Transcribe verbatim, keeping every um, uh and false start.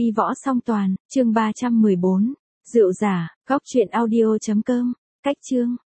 Y võ song toàn, chương ba trăm mười bốn. Rượu giả, góc truyện audio chấm com. Cách chương.